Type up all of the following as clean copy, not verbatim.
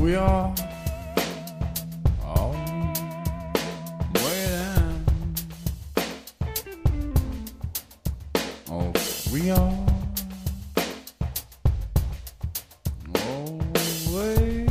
We are all way down. Oh, we are all way.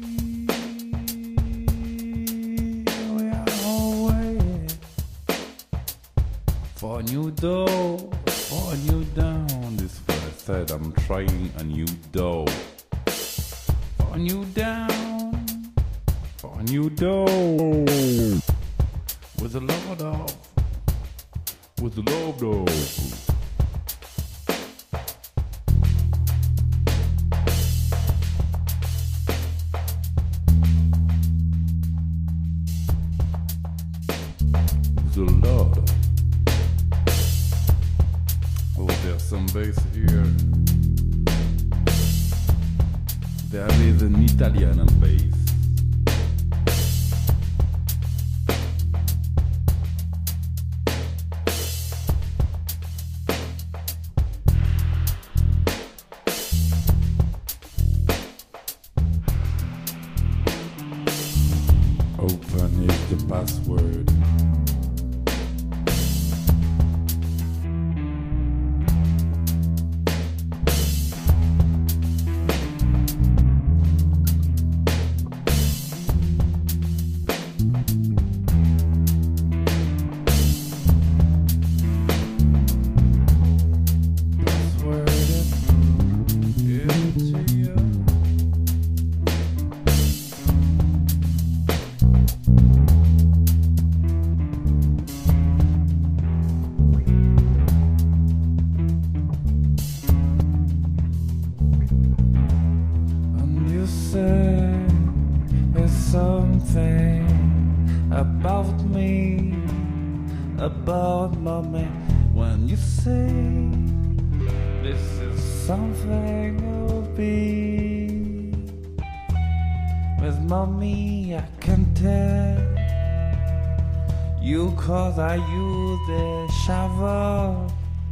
We are all way for a new door, for a new down. This is what I said. I'm trying a new door. For a new down, for a new door, with a lot of, with a love dog. With a lot of. Oh, there's some bass here. There is an Italian bass. Open is the password. There's something about me, about mommy. When you say this is something I'll be with mommy, I can tell you 'cause I use the shower.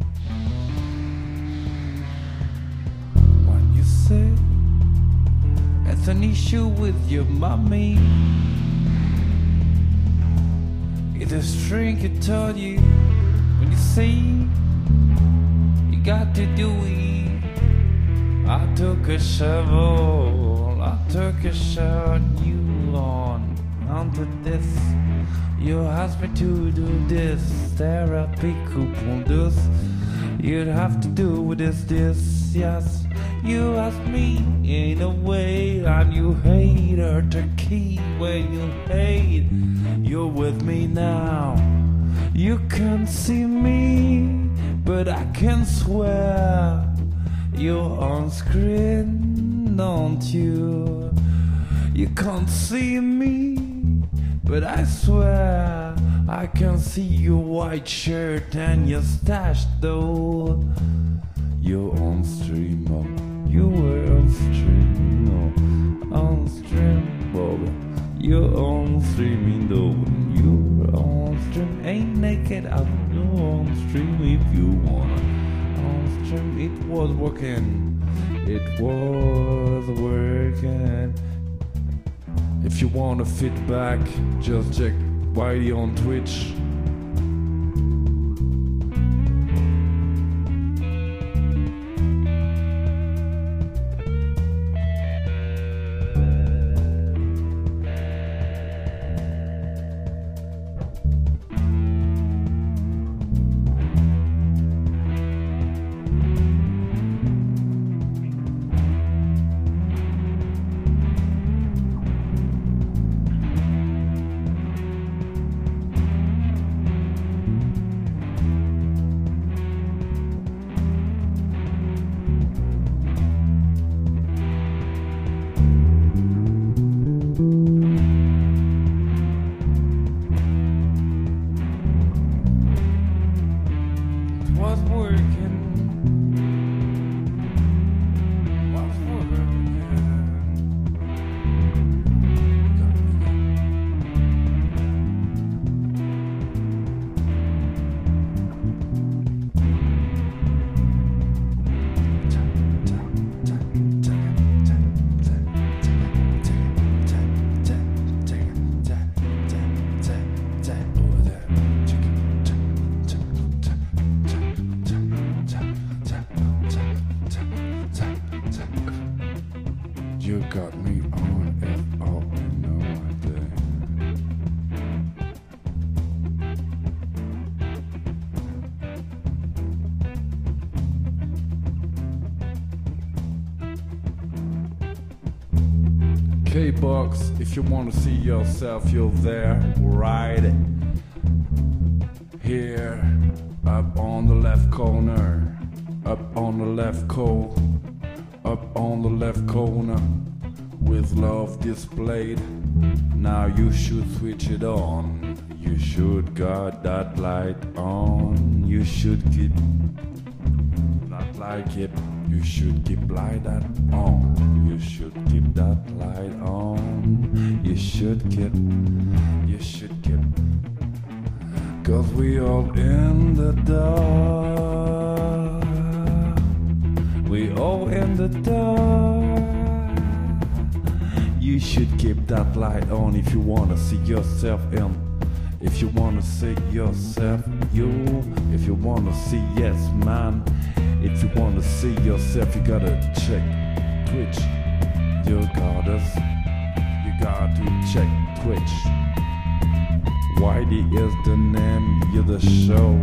When you say it's an issue with your mommy, it's a string you told you when you say you got to do it. I took a shovel, I took a shot, you onto this. You asked me to do this therapy coupon this. You'd have to do with this, yes. You asked me in a way, and you hate her turkey when you hate. You're with me now. You can't see me, but I can swear you're on screen, don't you? You can't see me, but I swear I can see your white shirt and your stash though. You're on stream, oh. You were on stream, oh. On stream, Bob. You're on streaming though. You're on stream, ain't naked, I'm on stream if you wanna. On stream, it was working. It was working. If you want feedback, just check Whitey on Twitch. K-Box, if you want to see yourself, you're there, right here, up on the left corner, up on the left corner, with love displayed. Now you should switch it on, you should got that light on, you should keep not like it. You should keep light that on. You should keep that light on. You should keep. 'Cause we all in the dark. We all in the dark. You should keep that light on if you wanna see yourself in. If you wanna see yourself, if you wanna see, yes man. If you wanna see yourself, you gotta check Twitch. You got to check Twitch. Whitey is the name of the show.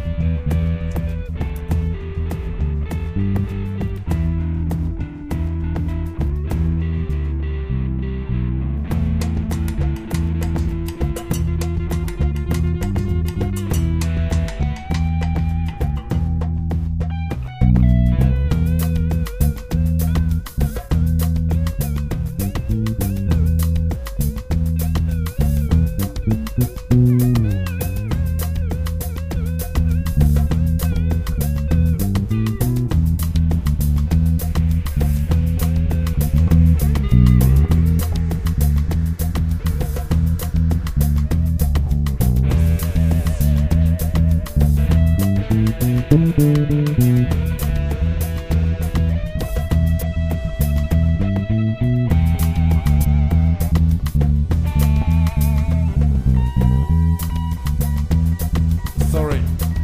Sorry.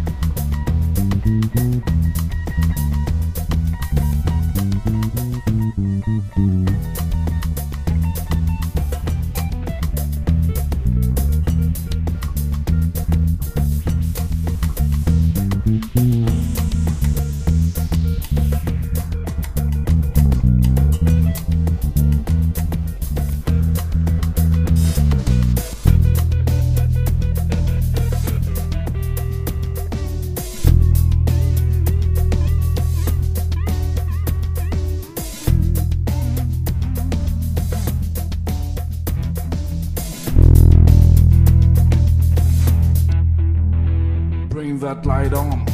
Bring that light on.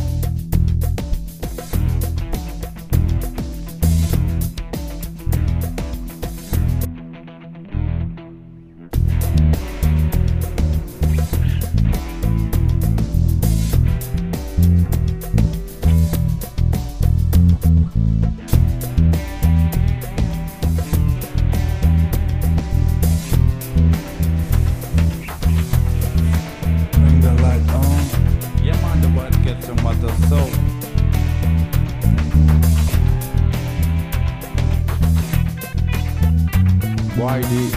Whitey.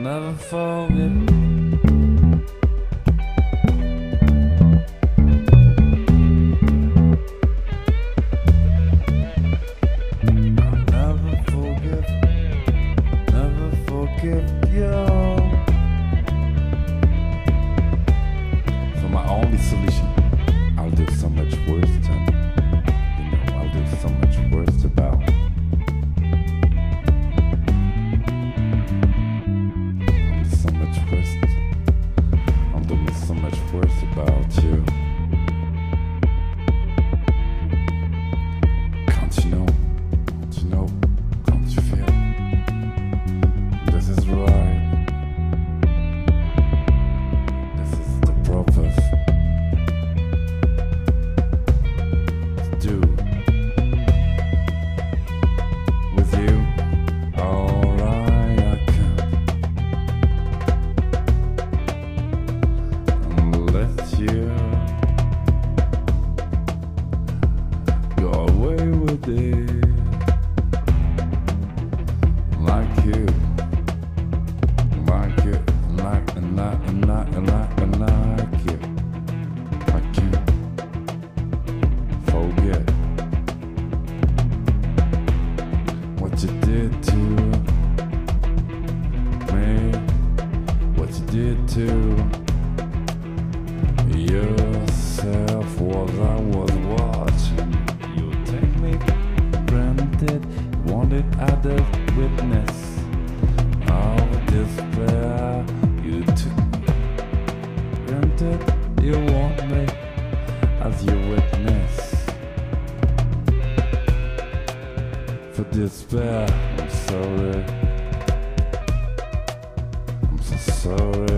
never forget. So my only solution, I'll do so much worse than, I'll do so much worse about. I'll do so much worse. I'm doing so much worse about you. Can't you know? Can't you know? Can't you feel? This is right. This is the purpose to do with you. Alright, I can let you go away with it. Like you, like you, like you. I can't forget what you did to me, what you did to yourself. Was I was watching you take me for granted, wanted other witness of despair. You took me granted, you want me as your witness for despair. I'm sorry, I'm so sorry.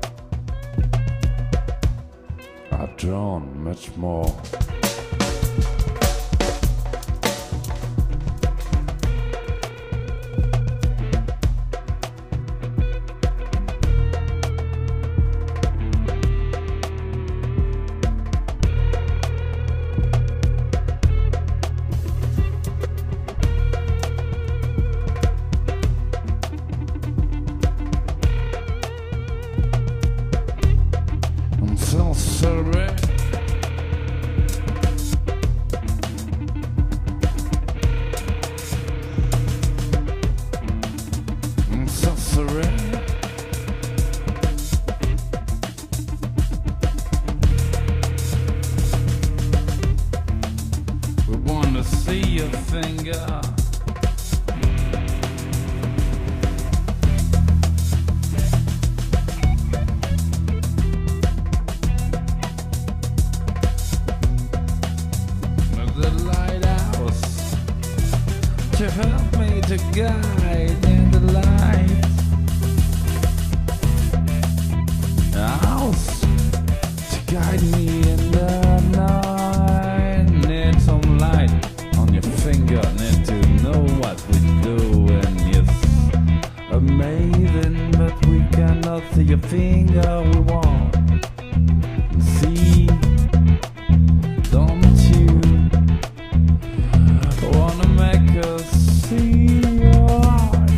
I've drawn much more. I'm so sorry. I'm so sorry. We wanna see your finger. The lighthouse to help me to guide in the light. House to guide me in the night. Need some light on your finger. Need to know what we're doing. It's amazing, but we cannot see your finger. We want to see. Don't you wanna make us see your heart?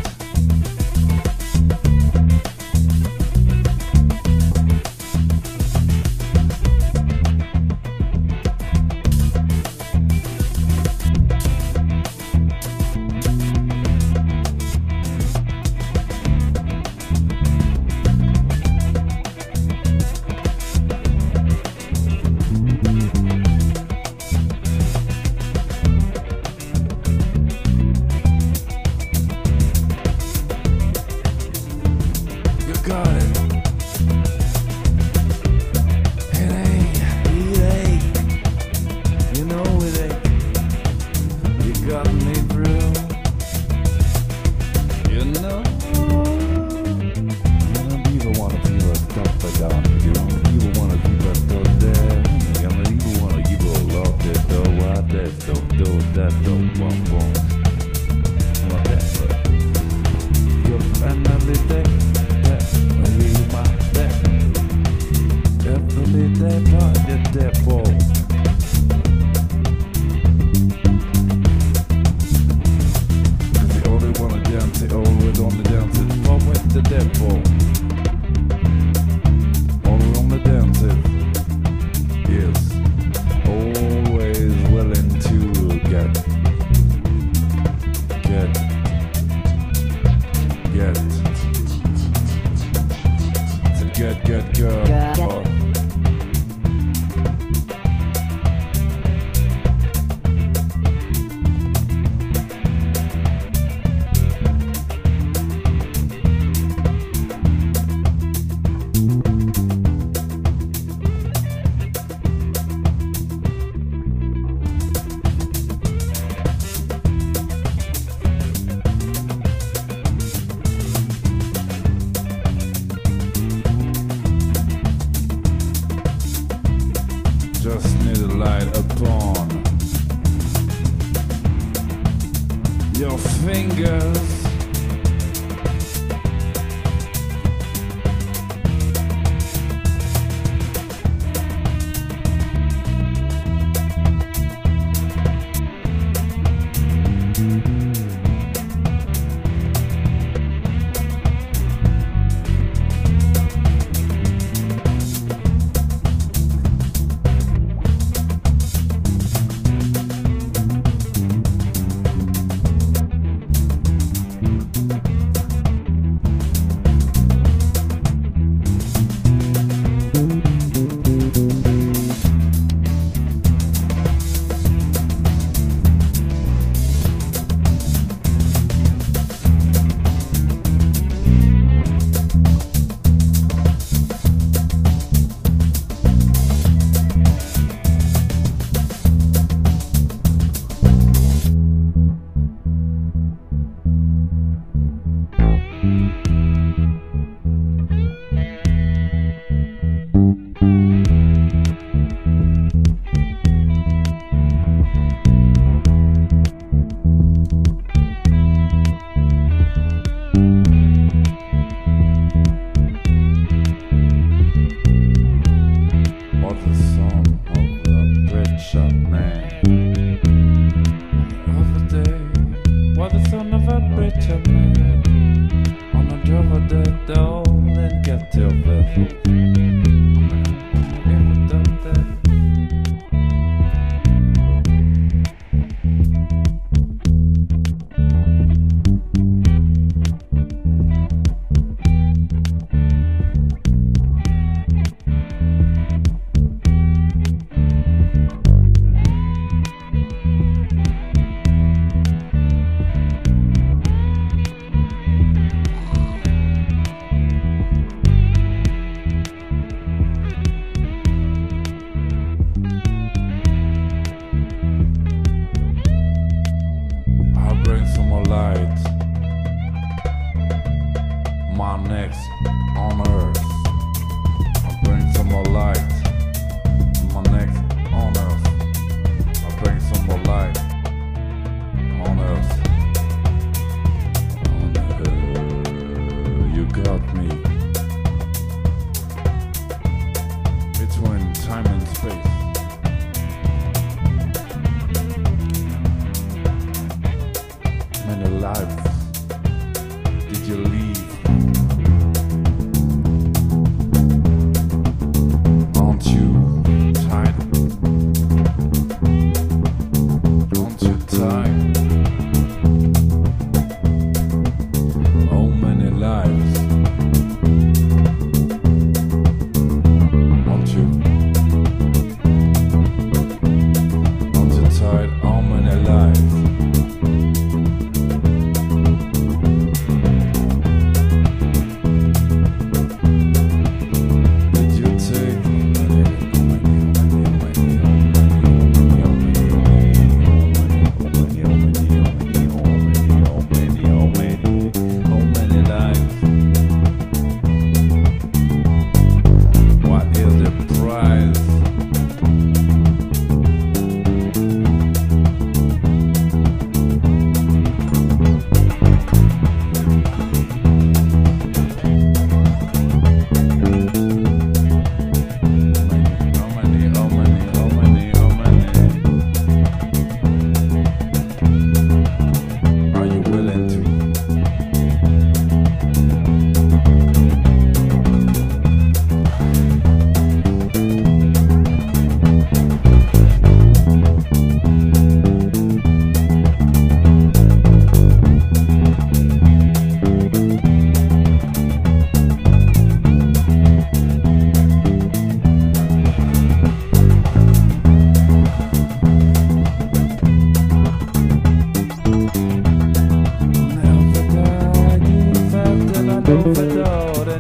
You got it. It ain't, you know it ain't. You got me through. You know. People wanna be left up and down. People wanna be left up there. People wanna give a love that do what that don't do that don't want. Whatever. You're finally there. tempo. All on the dances. Yes, always willing to get. Girl. Just need a light upon your fingers.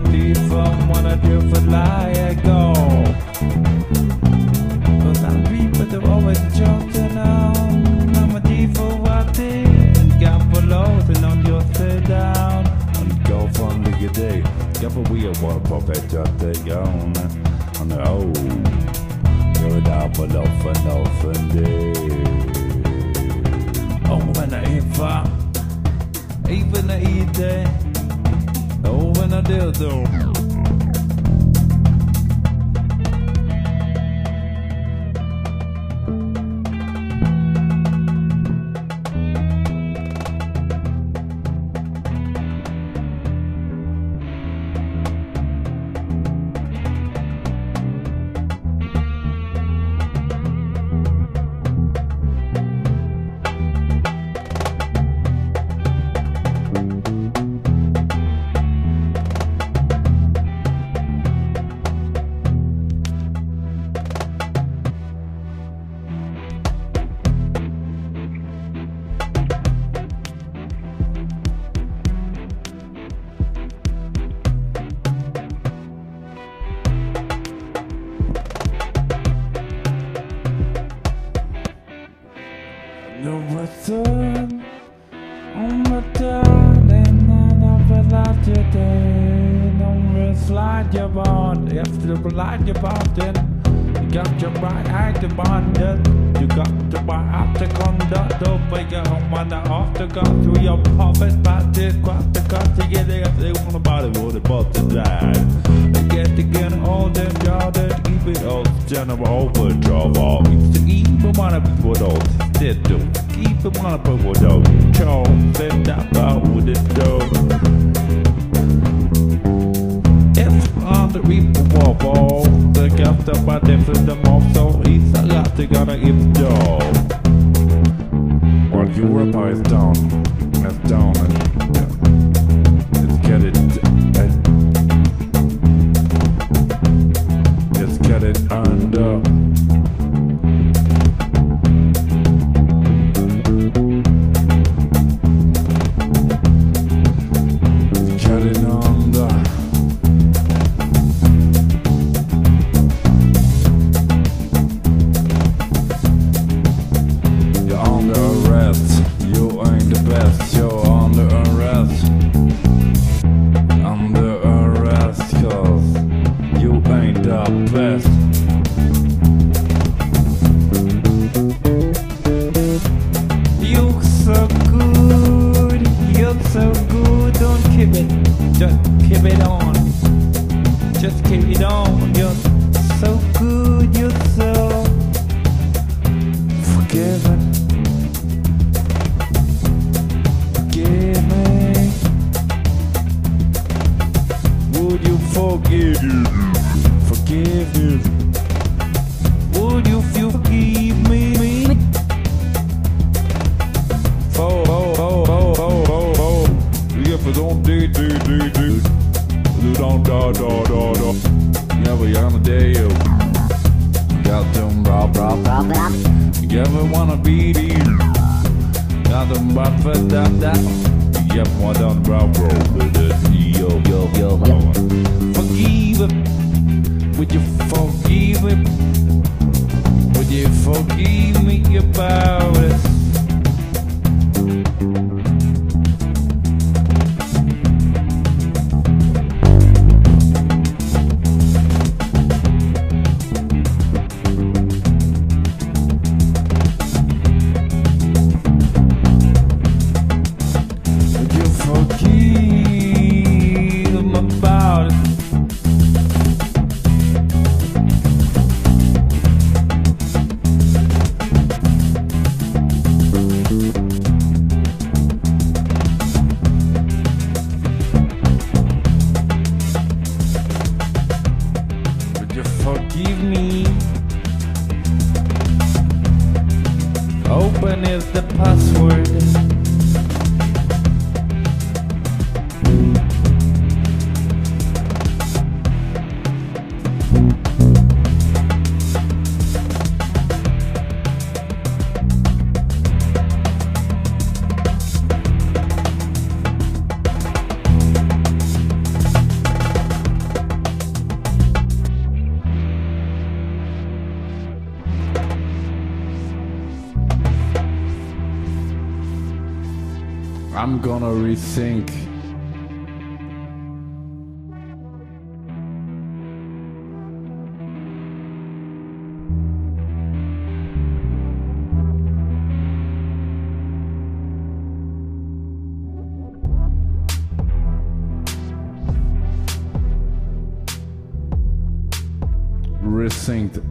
leave from when I do for lie I go. But some people do always jump down. I'm a deep for what they and got below and on your sit down. And go from the good day. Got a wheel for a puppet just they gone. On the old. You're down below for nothing day. Oh, when I even I eat it. Oh, when I do though. No return on my darling, I never loved you then. No slide your bond after the light your bond. You got your right eye to bond. You got the right eye to conduct. Don't make it home when I off to go through your pocket. But this quite the cut to get it. They want about it, what about to die. They get to get all them y'all that keep it all general overdrive. All used to eat, but wanna be what all did do. Keep it one up with those Charles, then that out with the dough. If on the reaper wall, the got up by different the mob, so he's a lot to gotta eat dog. While Europe is down, and down, and let's get it, let's get it under. Just keep it on. Just keep it on. You're so good. You're so forgiven. Forgive me. Would you forgive you? Forgive you. Would you forgive me? If I don't do don't never gonna dare you. Got them rob. You ever wanna be the got them rob for that. You ever want on rob with it. Yo. Forgive him. Would you forgive him? Would you forgive me about it? Forgive me. Open is the password. I'm gonna rethink. Rethink.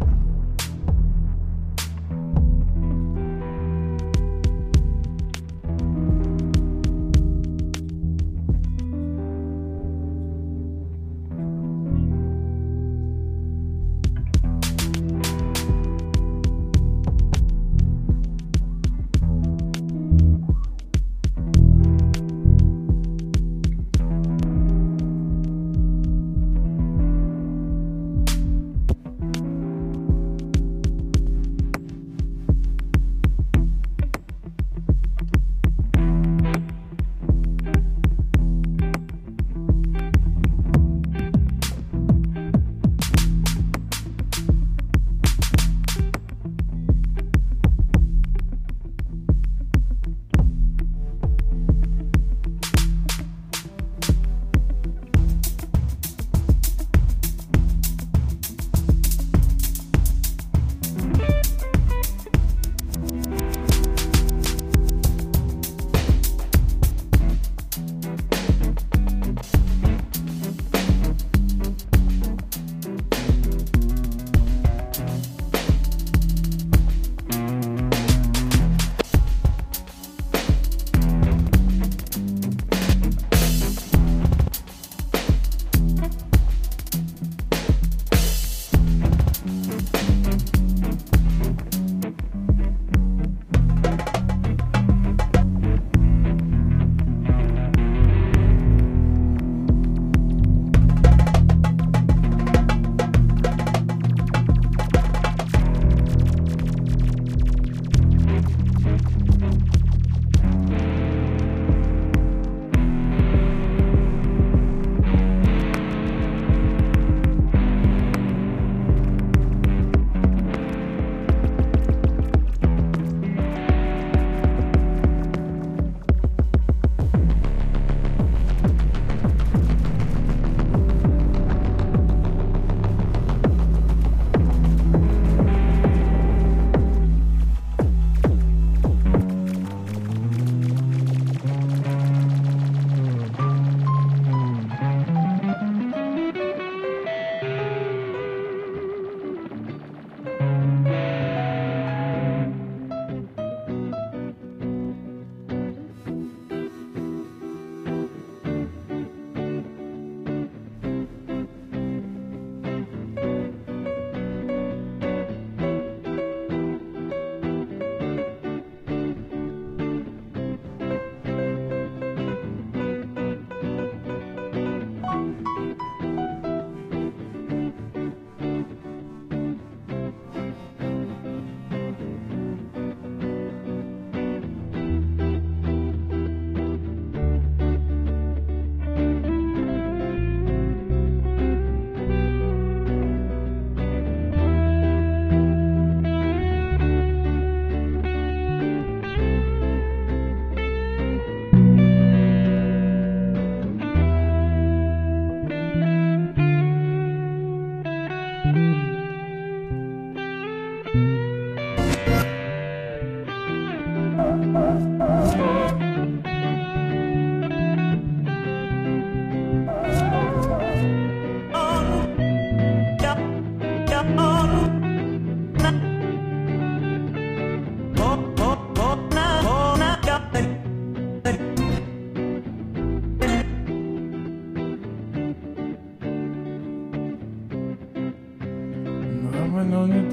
When on your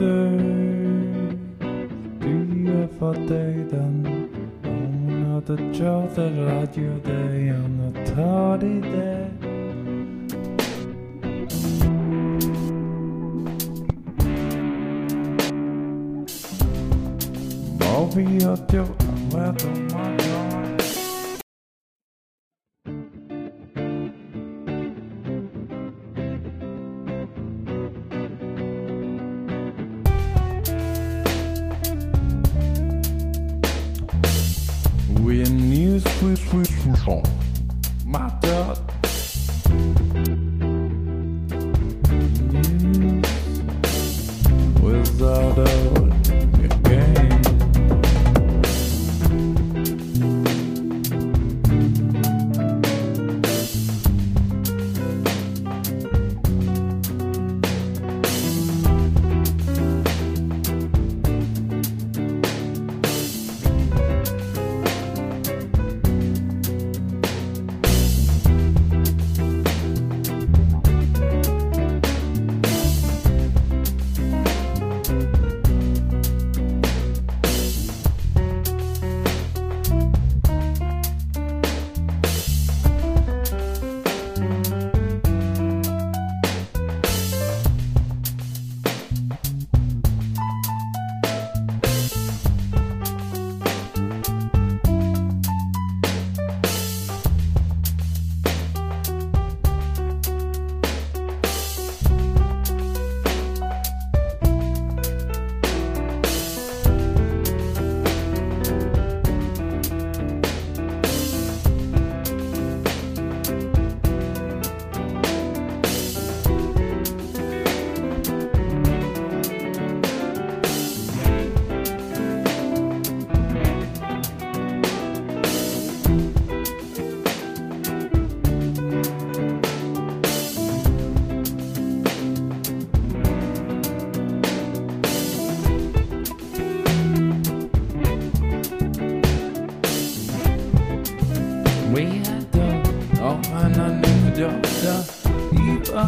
day, do you ever day then? Another job that light your day on a tardy day. Bobby, jag tror att de har glad. We in news,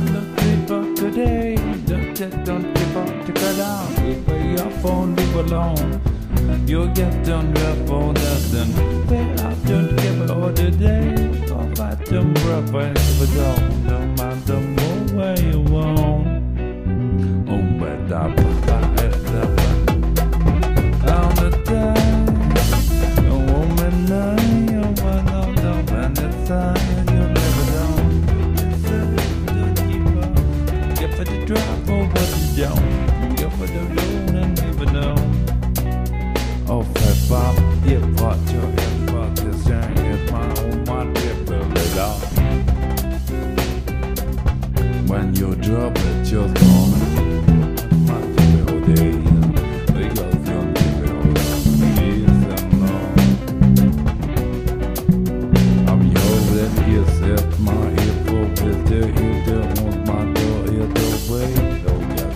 don't keep up today. Don't keep up to cut down. Keep your phone, leave alone. You'll get done for nothing. But I don't give all the day. I'll fight them rough and give it on. Don't mind the more way you want. Oh, but I'm on the day. A woman, you want to know when it's time. You never know. Don't keep up. Get for the drop or what you don't. Get for the loan and never know. Oh, fat Bob, yeah, part your head, part this young is my own one, it out. When you drop it, just gonna my whole day. We got some people years and long. I'm your that yourself, my ear for with the ear, the one, my door, ear, the way, don't get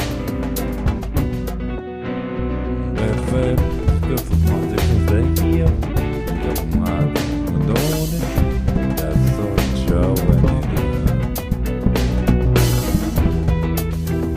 mine. If good for my different day here. Don't mind doing it. That's so true when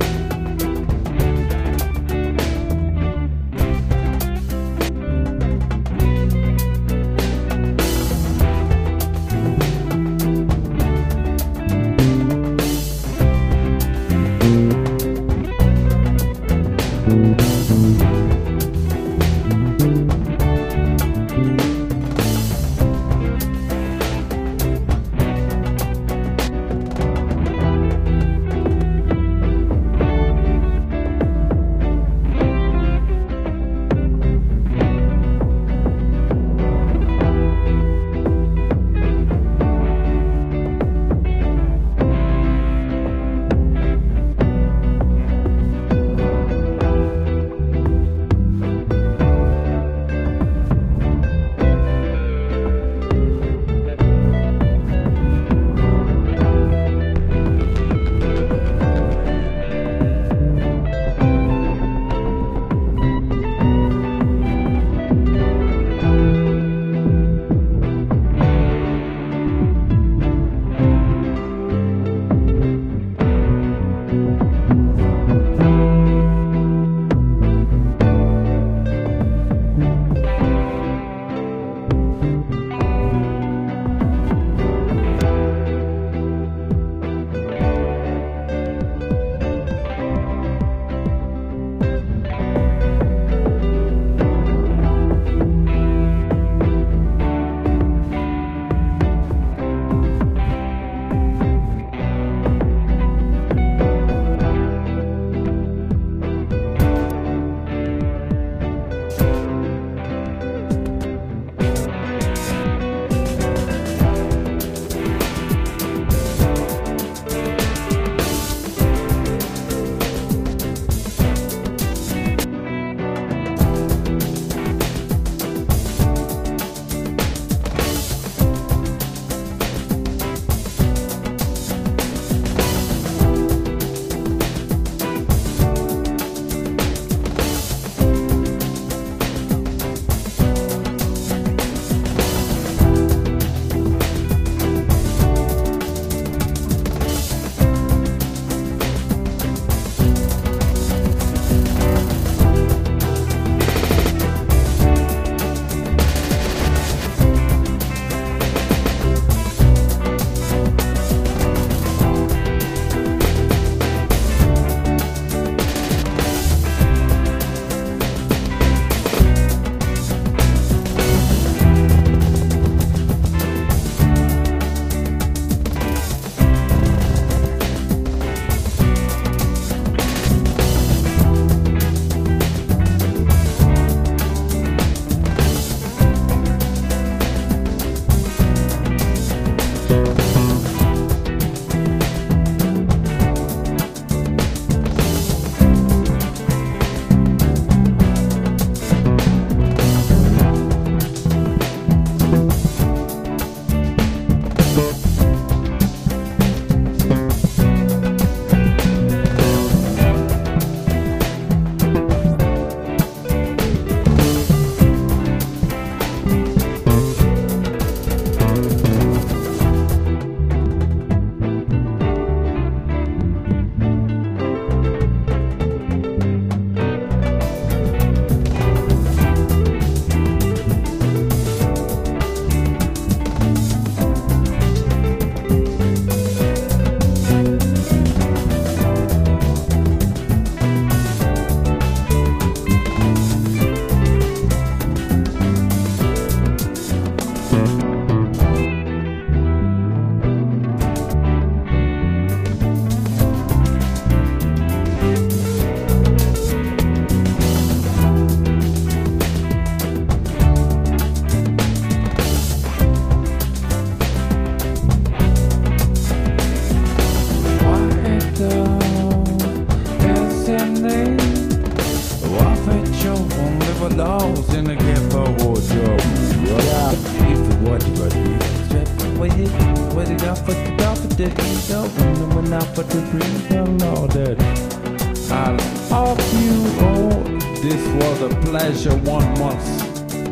lost in the ghetto wardrobe. Well, if the wardrobe is what it got for the top of the ego, and when I put the green down loaded. I love you all. This was a pleasure one once.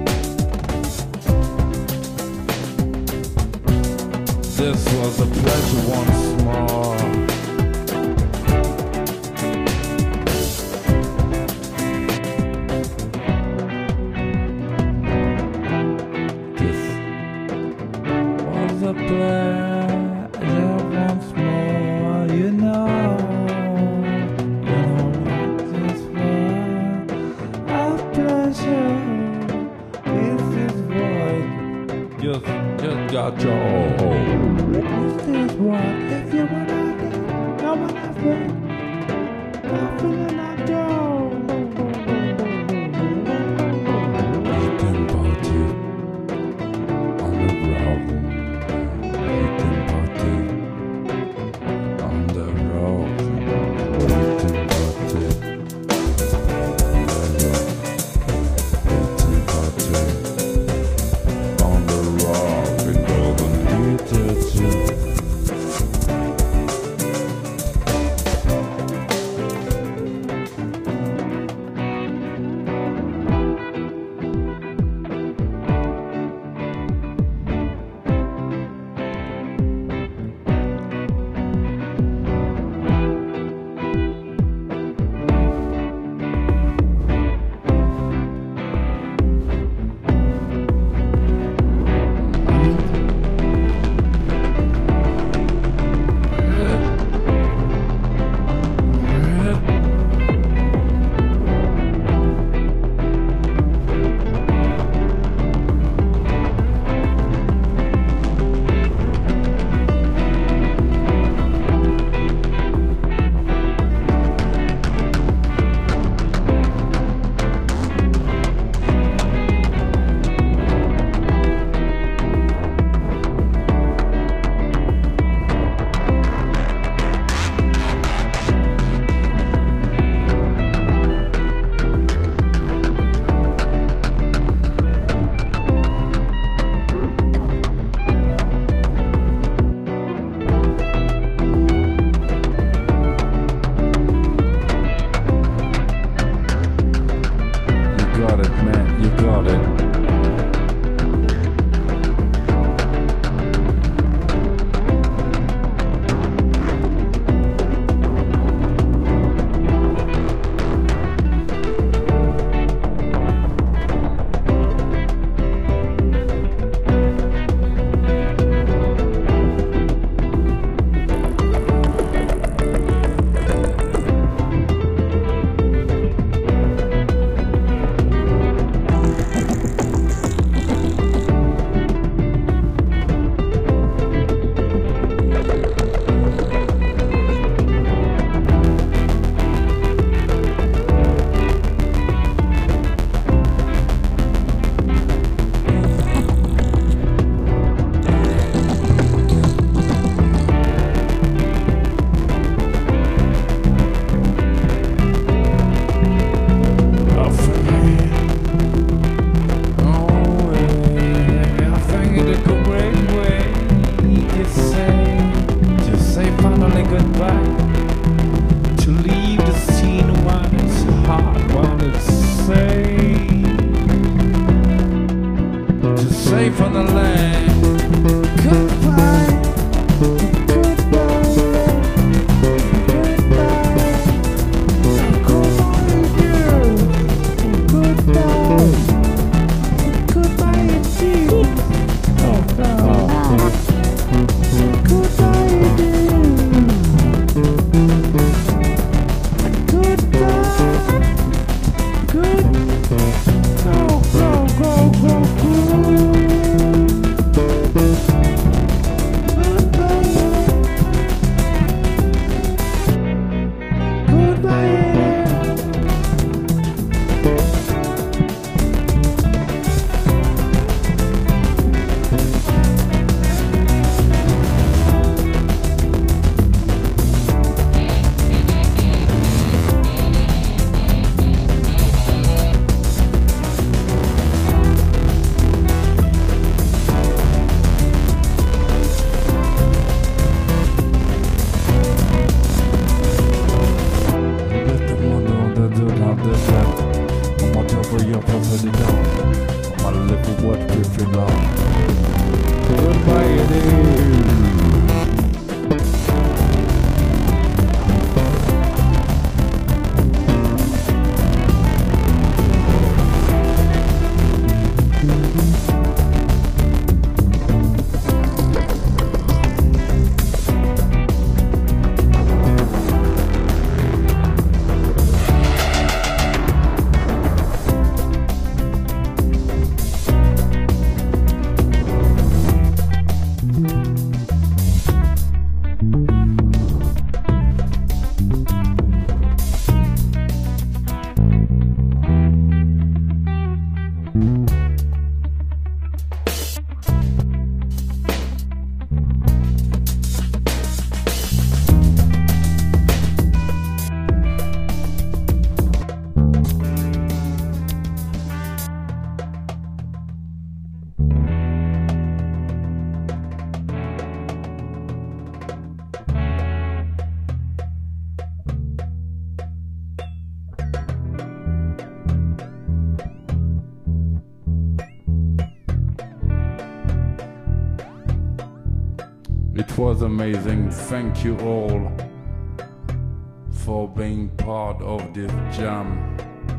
This was a pleasure once more. A pleasure once more, you know this was a pleasure. This is what just got your own. This is what if you were not there, no one ever, nothing and I do. Eating party on the road. was amazing. Thank you all for being part of this jam.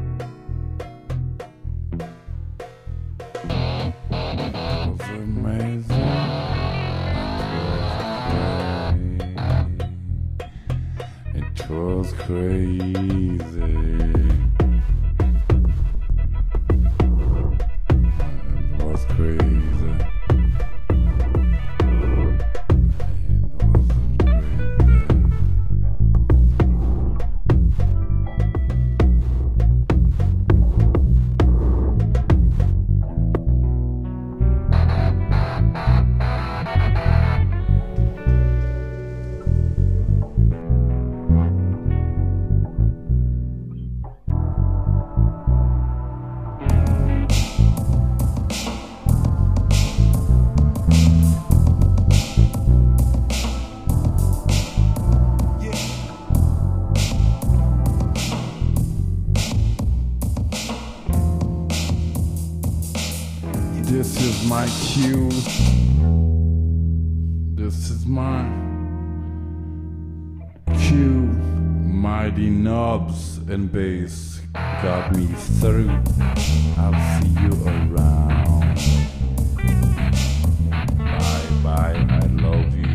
It was amazing. It was crazy. It was crazy. This is my cue. This is my cue. Mighty knobs and bass got me through. I'll see you around. Bye bye, I love you.